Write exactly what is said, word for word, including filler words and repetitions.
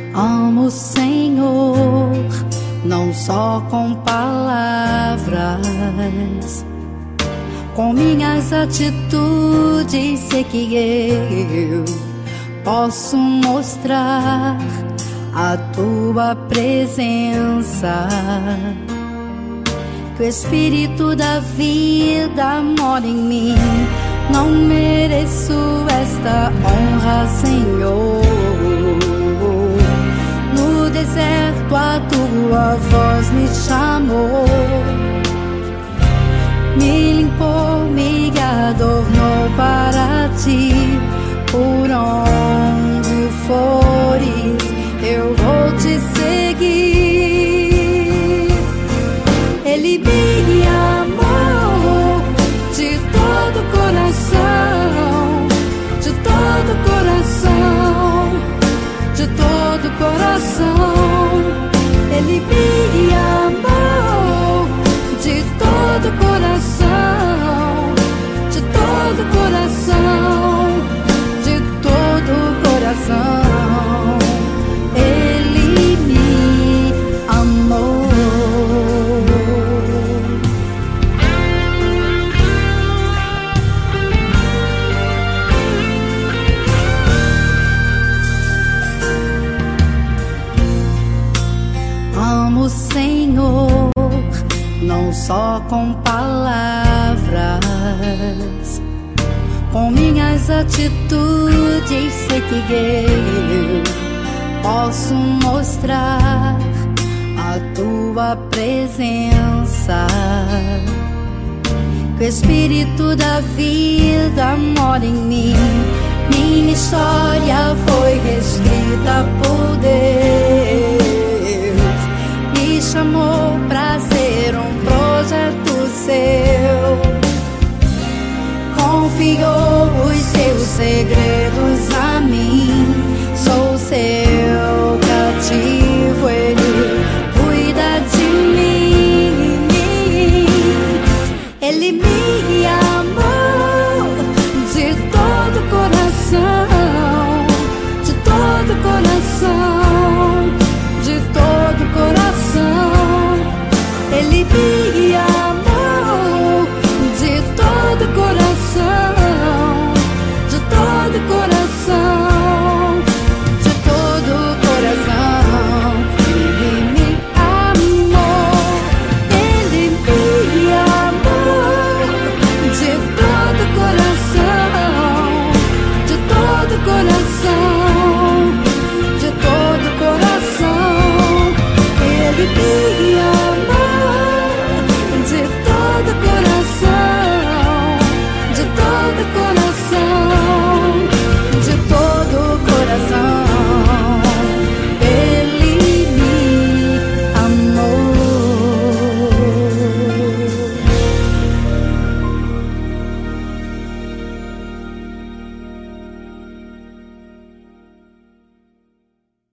Amo o Senhor, não só com palavras, com minhas atitudes sei que eu posso mostrar a tua presença. Que o Espírito da vida mora em mim. Não mereço esta honra, Senhor. No deserto a tua voz me chamou, me limpou, me adornou para ti. Por onde fores, eu vou te seguir. Ele me amou de todo coração, de todo coração, de todo coração. Ele me amou de todo coração, de todo coração, de todo coração. Ele me amou. Amo o Senhor, não só com palavras, com minhas atitudes sei que eu posso mostrar a tua presença. Que o Espírito da vida mora em mim. Minha história foi reescrita por